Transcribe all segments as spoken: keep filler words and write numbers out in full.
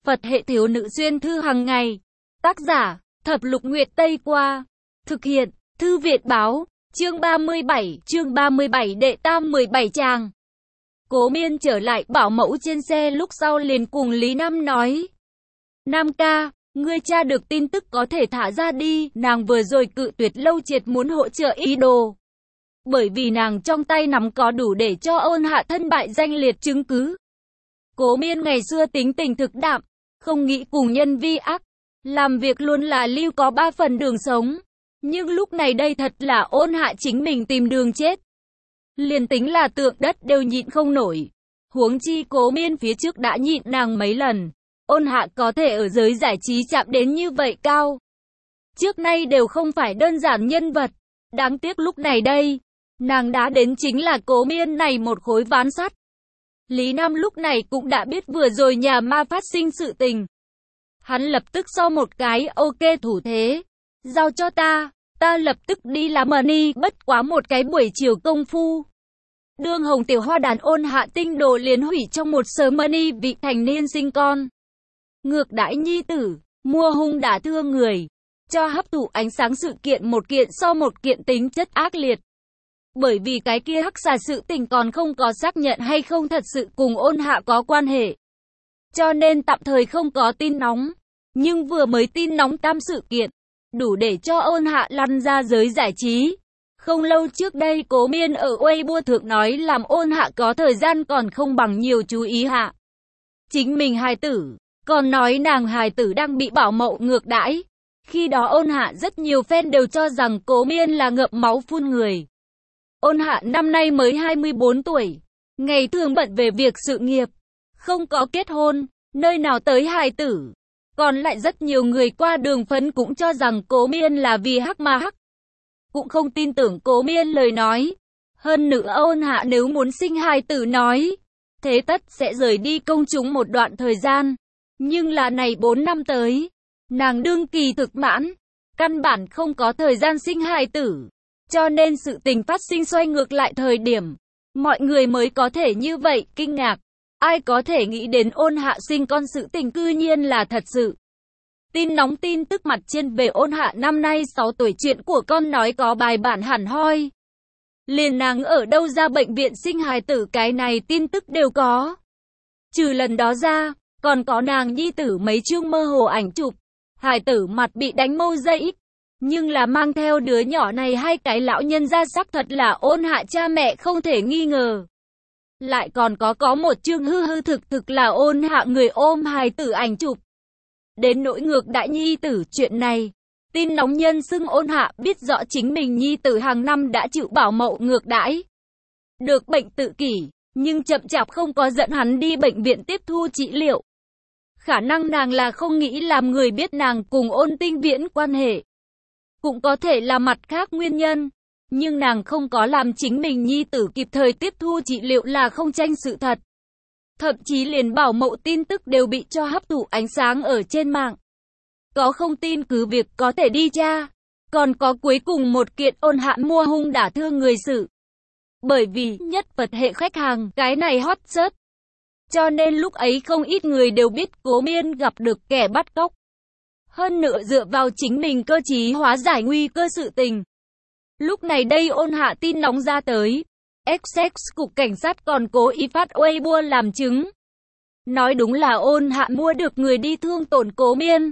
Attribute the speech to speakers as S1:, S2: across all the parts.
S1: Phật hệ thiếu nữ xuyên thư hàng ngày. Tác giả, Thập Lục Nguyệt Tây Qua. Thực hiện, Thư Việt Báo. Chương ba mươi bảy, chương ba mươi bảy đệ tam mười bảy tràng. Cố Miên trở lại bảo mẫu trên xe lúc sau liền cùng Lý Nam nói. Nam ca, ngươi tra được tin tức có thể thả ra đi, nàng vừa rồi cự tuyệt Lâu Triệt muốn hỗ trợ ý đồ. Bởi vì nàng trong tay nắm có đủ để cho Ôn Hạ thân bại danh liệt chứng cứ. Cố Miên ngày xưa tính tình thực đạm, không nghĩ cùng nhân vi ác, làm việc luôn là lưu có ba phần đường sống. Nhưng lúc này đây thật là Ôn Hạ chính mình tìm đường chết. Liền tính là tượng đất đều nhịn không nổi. Huống chi Cố Miên phía trước đã nhịn nàng mấy lần. Ôn Hạ có thể ở giới giải trí chạm đến như vậy cao. Trước nay đều không phải đơn giản nhân vật. Đáng tiếc lúc này đây, nàng đã đến chính là Cố Miên này một khối ván sắt. Lý Nam lúc này cũng đã biết vừa rồi nhà ma phát sinh sự tình. Hắn lập tức so một cái ok thủ thế. Giao cho ta, ta lập tức đi làm money, bất quá một cái buổi chiều công phu. Đương hồng tiểu hoa đàn Ôn Hạ tinh đồ liền hủy trong một sớm money vị thành niên sinh con. Ngược đãi nhi tử, mua hung đả thương người, cho hấp thụ ánh sáng sự kiện một kiện so một kiện tính chất ác liệt. Bởi vì cái kia hắc xà sự tình còn không có xác nhận hay không thật sự cùng Ôn Hạ có quan hệ. Cho nên tạm thời không có tin nóng. Nhưng vừa mới tin nóng tam sự kiện, đủ để cho Ôn Hạ lăn ra giới giải trí. Không lâu trước đây Cố Miên ở Weibo thượng nói làm Ôn Hạ có thời gian còn không bằng nhiều chú ý hạ. Chính mình hài tử, còn nói nàng hài tử đang bị bảo mẫu ngược đãi. Khi đó Ôn Hạ rất nhiều fan đều cho rằng Cố Miên là ngậm máu phun người. Ôn Hạ năm nay mới hai mươi bốn tuổi, ngày thường bận về việc sự nghiệp, không có kết hôn, nơi nào tới hài tử. Còn lại rất nhiều người qua đường phấn cũng cho rằng Cố Miên là vì hắc mà hắc. Cũng không tin tưởng Cố Miên lời nói. Hơn nữa Ôn Hạ nếu muốn sinh hài tử nói, thế tất sẽ rời đi công chúng một đoạn thời gian. Nhưng là này bốn năm tới, nàng đương kỳ thực mãn, căn bản không có thời gian sinh hài tử. Cho nên sự tình phát sinh xoay ngược lại thời điểm, mọi người mới có thể như vậy kinh ngạc. Ai có thể nghĩ đến Ôn Hạ sinh con sự tình cư nhiên là thật sự. Tin nóng tin tức mặt trên về Ôn Hạ năm nay sáu tuổi chuyện của con nói có bài bản hẳn hoi. Liền nàng ở đâu ra bệnh viện sinh hài tử cái này tin tức đều có. Trừ lần đó ra, còn có nàng nhi tử mấy chương mơ hồ ảnh chụp. Hài tử mặt bị đánh mâu dây. Nhưng là mang theo đứa nhỏ này hai cái lão nhân ra sắc thật là Ôn Hạ cha mẹ không thể nghi ngờ. Lại còn có có một chương hư hư thực thực là Ôn Hạ người ôm hài tử ảnh chụp. Đến nỗi ngược đại nhi tử chuyện này, tin nóng nhân xưng Ôn Hạ biết rõ chính mình nhi tử hàng năm đã chịu bảo mẫu ngược đãi. Được bệnh tự kỷ, nhưng chậm chạp không có dẫn hắn đi bệnh viện tiếp thu trị liệu. Khả năng nàng là không nghĩ làm người biết nàng cùng Ôn Tinh Viễn quan hệ. Cũng có thể là mặt khác nguyên nhân. Nhưng nàng không có làm chính mình nhi tử kịp thời tiếp thu trị liệu là không tranh sự thật. Thậm chí liền bảo mẫu tin tức đều bị cho hấp thụ ánh sáng ở trên mạng. Có không tin cứ việc có thể đi tra. Còn có cuối cùng một kiện Ôn Hạ mua hung đả thương người sự. Bởi vì nhất Phật hệ khách hàng cái này hot search. Cho nên lúc ấy không ít người đều biết Cố Miên gặp được kẻ bắt cóc. Hơn nữa dựa vào chính mình cơ trí hóa giải nguy cơ sự tình. Lúc này đây Ôn Hạ tin nóng ra tới. Essex cục cảnh sát còn cố ý phát Weibo làm chứng. Nói đúng là Ôn Hạ mua được người đi thương tổn Cố Miên.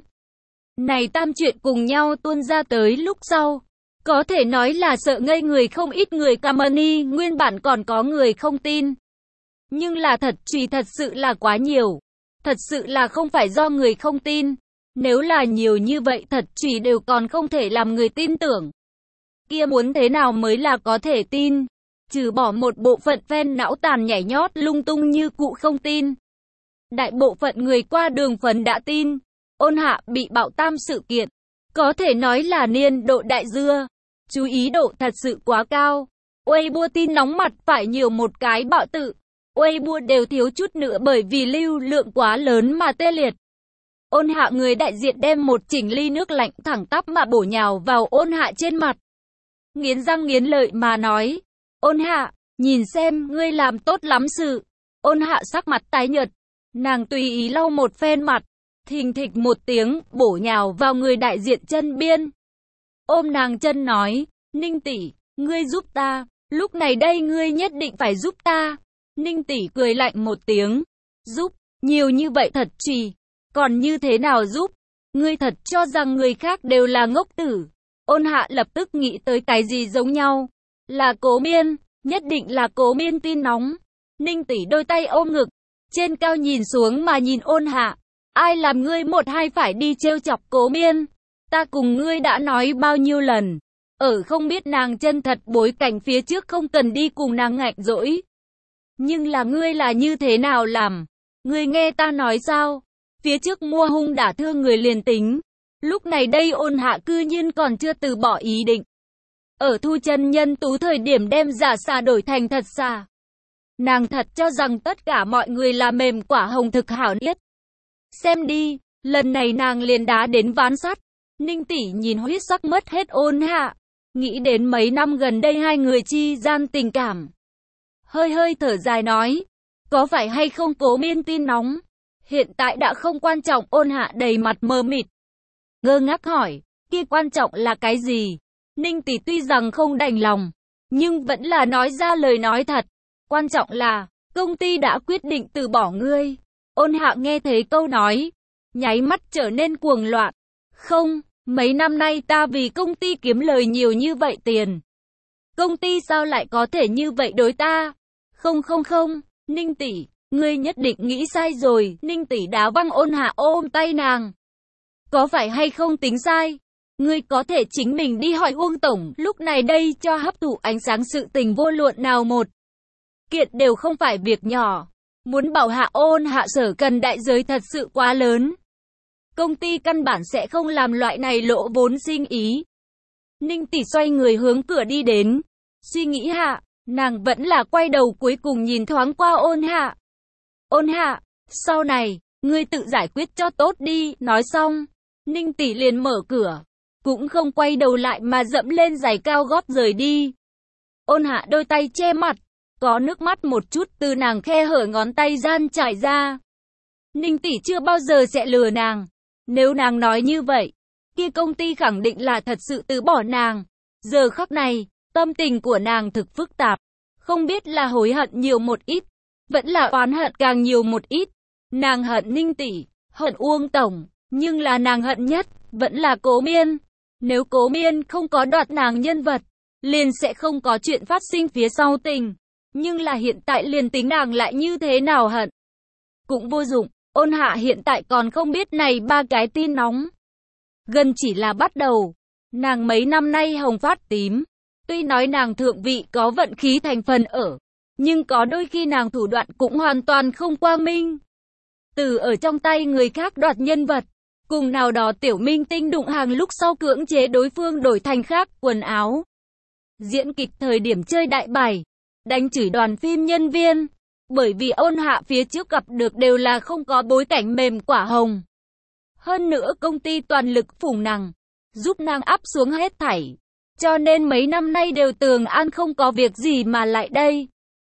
S1: Này tam chuyện cùng nhau tuôn ra tới lúc sau. Có thể nói là sợ ngây người không ít người Kamani, nguyên bản còn có người không tin. Nhưng là thật truy thật sự là quá nhiều. Thật sự là không phải do người không tin. Nếu là nhiều như vậy thật truy đều còn không thể làm người tin tưởng. Kia muốn thế nào mới là có thể tin. Trừ bỏ một bộ phận fan não tàn nhảy nhót lung tung như cụ không tin. Đại bộ phận người qua đường phấn đã tin. Ôn Hạ bị bạo tam sự kiện. Có thể nói là niên độ đại dưa. Chú ý độ thật sự quá cao. Weibo tin nóng mặt phải nhiều một cái bạo tự. Weibo đều thiếu chút nữa bởi vì lưu lượng quá lớn mà tê liệt. Ôn Hạ người đại diện đem một chỉnh ly nước lạnh thẳng tắp mà bổ nhào vào Ôn Hạ trên mặt. Nghiến răng nghiến lợi mà nói. Ôn Hạ, nhìn xem, ngươi làm tốt lắm sự. Ôn Hạ sắc mặt tái nhợt. Nàng tùy ý lau một phen mặt. thình thịch một tiếng, bổ nhào vào người đại diện Chân Biên. Ôm nàng chân nói, Ninh tỷ, ngươi giúp ta, lúc này đây ngươi nhất định phải giúp ta. Ninh tỷ cười lạnh một tiếng, giúp, nhiều như vậy thật trì, còn như thế nào giúp? Ngươi thật cho rằng người khác đều là ngốc tử. Ôn Hạ lập tức nghĩ tới cái gì giống nhau, là Cố Miên, nhất định là Cố Miên tin nóng. Ninh tỷ đôi tay ôm ngực, trên cao nhìn xuống mà nhìn Ôn Hạ, ai làm ngươi một hai phải đi trêu chọc Cố Miên? Ta cùng ngươi đã nói bao nhiêu lần, ở không biết nàng chân thật bối cảnh phía trước không cần đi cùng nàng ngạch dỗi. Nhưng là ngươi là như thế nào làm? Ngươi nghe ta nói sao? Phía trước mua hung đả thương người liền tính. Lúc này đây Ôn Hạ cư nhiên còn chưa từ bỏ ý định. Ở thu chân nhân tú thời điểm đem giả xà đổi thành thật xà. Nàng thật cho rằng tất cả mọi người là mềm quả hồng thực hảo niết. Xem đi, lần này nàng liền đá đến ván sắt. Ninh tỷ nhìn huyết sắc mất hết Ôn Hạ, nghĩ đến mấy năm gần đây hai người chi gian tình cảm. Hơi hơi thở dài nói, có phải hay không Cố Miên tin nóng? Hiện tại đã không quan trọng. Ôn Hạ đầy mặt mờ mịt, ngơ ngác hỏi, kia quan trọng là cái gì? Ninh tỷ tuy rằng không đành lòng, nhưng vẫn là nói ra lời nói thật. Quan trọng là, công ty đã quyết định từ bỏ ngươi. Ôn Hạ nghe thấy câu nói, nháy mắt trở nên cuồng loạn. Không, mấy năm nay ta vì công ty kiếm lời nhiều như vậy tiền. Công ty sao lại có thể như vậy đối ta? Không không không, Ninh tỷ, ngươi nhất định nghĩ sai rồi. Ninh tỷ đá văng Ôn Hạ ôm tay nàng. Có phải hay không tính sai? Ngươi có thể chính mình đi hỏi Uông tổng, lúc này đây cho hấp thụ ánh sáng sự tình vô luận nào một kiện đều không phải việc nhỏ. Muốn bảo hạ Ôn Hạ Sở cần đại giới thật sự quá lớn. Công ty căn bản sẽ không làm loại này lỗ vốn sinh ý. Ninh tỷ xoay người hướng cửa đi đến. Suy nghĩ hạ, nàng vẫn là quay đầu cuối cùng nhìn thoáng qua Ôn Hạ. Ôn Hạ, sau này, ngươi tự giải quyết cho tốt đi. Nói xong, Ninh tỷ liền mở cửa, cũng không quay đầu lại mà dẫm lên giày cao gót rời đi. Ôn Hạ đôi tay che mặt, có nước mắt một chút từ nàng khe hở ngón tay gian trải ra. Ninh tỷ chưa bao giờ sẽ lừa nàng. Nếu nàng nói như vậy, kia công ty khẳng định là thật sự từ bỏ nàng. Giờ khắc này, tâm tình của nàng thực phức tạp. Không biết là hối hận nhiều một ít, vẫn là oán hận càng nhiều một ít. Nàng hận Ninh tỷ, hận Uông tổng, nhưng là nàng hận nhất, vẫn là Cố Miên. Nếu Cố Miên không có đoạt nàng nhân vật, liền sẽ không có chuyện phát sinh phía sau tình. Nhưng là hiện tại liền tính nàng lại như thế nào hận, cũng vô dụng. Ôn Hạ hiện tại còn không biết này ba cái tin nóng. Gần chỉ là bắt đầu. Nàng mấy năm nay hồng phát tím. Tuy nói nàng thượng vị có vận khí thành phần ở, nhưng có đôi khi nàng thủ đoạn cũng hoàn toàn không quang minh. Từ ở trong tay người khác đoạt nhân vật, cùng nào đó tiểu minh tinh đụng hàng lúc sau cưỡng chế đối phương đổi thành khác quần áo. Diễn kịch thời điểm chơi đại bài, đánh chửi đoàn phim nhân viên. Bởi vì Ôn Hạ phía trước gặp được đều là không có bối cảnh mềm quả hồng. Hơn nữa công ty toàn lực phủng nàng, giúp nàng áp xuống hết thảy. Cho nên mấy năm nay đều tường an không có việc gì mà lại đây.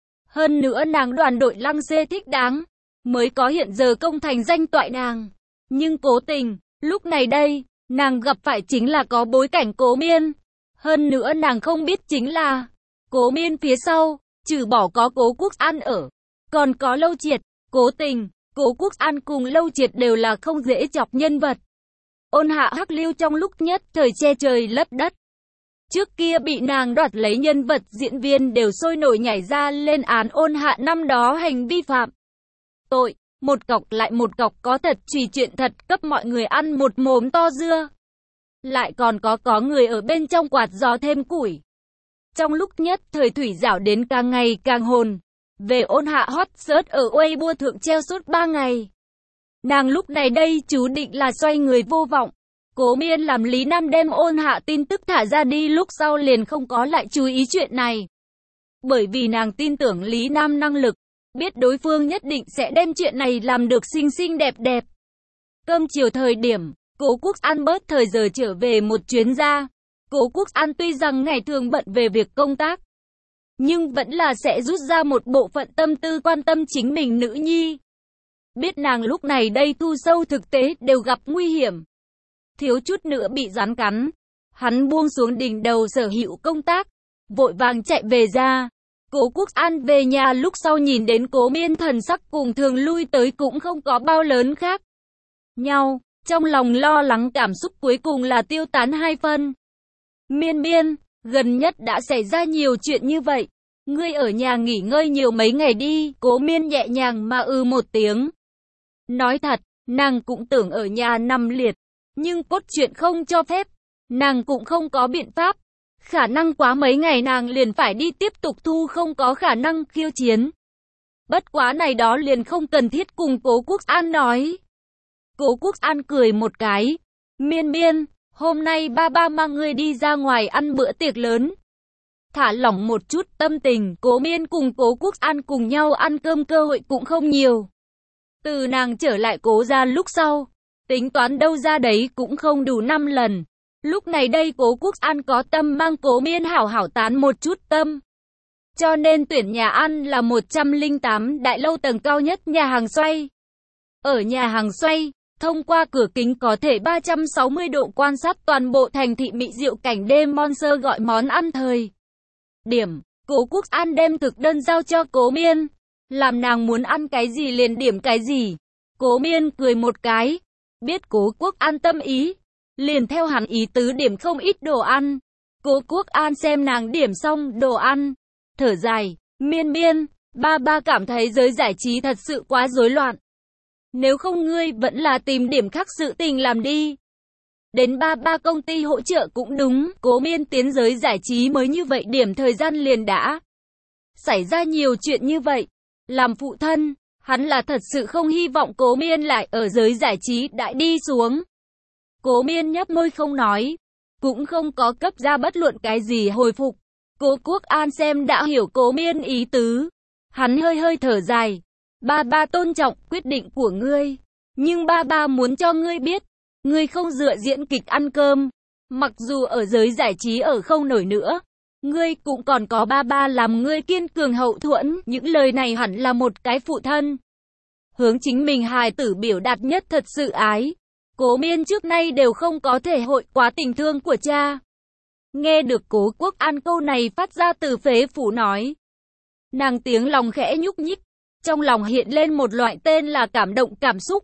S1: Hơn nữa nàng đoàn đội Lăng Xê thích đáng, mới có hiện giờ công thành danh toại nàng. Nhưng cố tình, lúc này đây, nàng gặp phải chính là có bối cảnh Cố Miên. Hơn nữa nàng không biết chính là, Cố Miên phía sau, trừ bỏ có Cố Quốc An ở, còn có Lâu Triệt. Cố tình, Cố Quốc An cùng Lâu Triệt đều là không dễ chọc nhân vật. Ôn Hạ hắc lưu trong lúc nhất thời che trời lấp đất. Trước kia bị nàng đoạt lấy nhân vật diễn viên đều sôi nổi nhảy ra lên án Ôn Hạ năm đó hành vi phạm tội. Một cọc lại một cọc có thật trùy chuyện thật cấp mọi người ăn một mồm to dưa. Lại còn có có người ở bên trong quạt gió thêm củi. Trong lúc nhất thời thủy rảo đến càng ngày càng hồn. Về Ôn Hạ hot search ở Weibo thượng treo suốt ba ngày. Nàng lúc này đây chú định là xoay người vô vọng. Cố Miên làm Lý Nam đem Ôn Hạ tin tức thả ra đi lúc sau liền không có lại chú ý chuyện này. Bởi vì nàng tin tưởng Lý Nam năng lực, biết đối phương nhất định sẽ đem chuyện này làm được xinh xinh đẹp đẹp. Cơm chiều thời điểm, Cố Quốc An bớt thời giờ trở về một chuyến ra. Cố Quốc An tuy rằng ngày thường bận về việc công tác, nhưng vẫn là sẽ rút ra một bộ phận tâm tư quan tâm chính mình nữ nhi. biết nàng lúc này đây thu sâu thực tế đều gặp nguy hiểm. Thiếu chút nữa bị rắn cắn. Hắn buông xuống đỉnh đầu sở hữu công tác, vội vàng chạy về ra. Cố Quốc An về nhà lúc sau nhìn đến Cố Miên thần sắc cùng thường lui tới cũng không có bao lớn khác nhau, trong lòng lo lắng cảm xúc cuối cùng là tiêu tán hai phân. Miên Miên, gần nhất đã xảy ra nhiều chuyện như vậy, ngươi ở nhà nghỉ ngơi nhiều mấy ngày đi. Cố Miên nhẹ nhàng mà ư một tiếng. Nói thật, nàng cũng tưởng ở nhà nằm liệt, nhưng cốt truyện không cho phép, nàng cũng không có biện pháp. Khả năng quá mấy ngày nàng liền phải đi tiếp tục thu không có khả năng khiêu chiến. Bất quá này đó liền không cần thiết cùng Cố Quốc An nói. Cố Quốc An cười một cái. Miên Miên, hôm nay ba ba mang ngươi đi ra ngoài ăn bữa tiệc lớn. Thả lỏng một chút tâm tình, Cố Miên cùng Cố Quốc An cùng nhau ăn cơm cơ hội cũng không nhiều. Từ nàng trở lại Cố gia lúc sau, tính toán đâu ra đấy cũng không đủ năm lần. Lúc này đây Cố Quốc An có tâm mang Cố Miên hảo hảo tán một chút tâm. Cho nên tuyển nhà ăn là một trăm lẻ tám đại lâu tầng cao nhất nhà hàng xoay. Ở nhà hàng xoay, thông qua cửa kính có thể ba trăm sáu mươi độ quan sát toàn bộ thành thị mỹ diệu cảnh đêm. Monster gọi món ăn thời điểm, Cố Quốc An đem thực đơn giao cho Cố Miên, làm nàng muốn ăn cái gì liền điểm cái gì. Cố Miên cười một cái, biết Cố Quốc An tâm ý, liền theo hắn ý tứ điểm không ít đồ ăn. Cố Quốc An xem nàng điểm xong đồ ăn, thở dài, Miên Miên, ba ba cảm thấy giới giải trí thật sự quá rối loạn. Nếu không ngươi vẫn là tìm điểm khác sự tình làm đi. Đến ba ba công ty hỗ trợ cũng đúng. Cố Miên tiến giới giải trí mới như vậy điểm thời gian liền đã xảy ra nhiều chuyện như vậy. Làm phụ thân, hắn là thật sự không hy vọng Cố Miên lại ở giới giải trí đại đi xuống. Cố Miên nhấp môi không nói, cũng không có cấp ra bất luận cái gì hồi phục. Cố Quốc An xem đã hiểu Cố Miên ý tứ, hắn hơi hơi thở dài. Ba ba tôn trọng quyết định của ngươi, nhưng ba ba muốn cho ngươi biết, ngươi không dựa diễn kịch ăn cơm. Mặc dù ở giới giải trí ở không nổi nữa, ngươi cũng còn có ba ba làm ngươi kiên cường hậu thuẫn. Những lời này hẳn là một cái phụ thân hướng chính mình hài tử biểu đạt nhất thật sự ái. Cố Miên trước nay đều không có thể hội quá tình thương của cha. Nghe được Cố Quốc An câu này phát ra từ phế phủ nói, nàng tiếng lòng khẽ nhúc nhích, trong lòng hiện lên một loại tên là cảm động cảm xúc.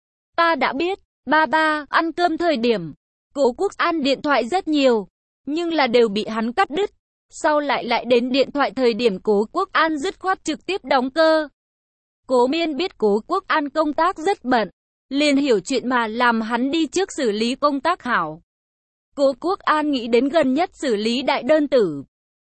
S1: Ta đã biết, ba ba, ăn cơm thời điểm, Cố Quốc An điện thoại rất nhiều, nhưng là đều bị hắn cắt đứt. Sau lại lại đến điện thoại thời điểm Cố Quốc An dứt khoát trực tiếp đóng cơ. Cố Miên biết Cố Quốc An công tác rất bận, liền hiểu chuyện mà làm hắn đi trước xử lý công tác hảo. Cố Quốc An nghĩ đến gần nhất xử lý đại đơn tử.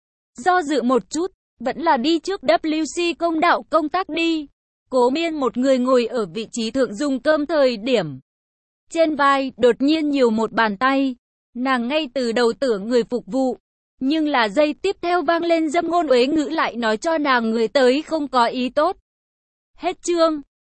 S1: Do dự một chút, vẫn là đi trước W C công đạo công tác đi. Cố Miên một người ngồi ở vị trí thượng dùng cơm thời điểm. Trên vai, đột nhiên nhiều một bàn tay. Nàng ngay từ đầu tưởng người phục vụ. Nhưng là giây tiếp theo vang lên dâm ngôn uế ngữ lại nói cho nàng người tới không có ý tốt. Hết chương.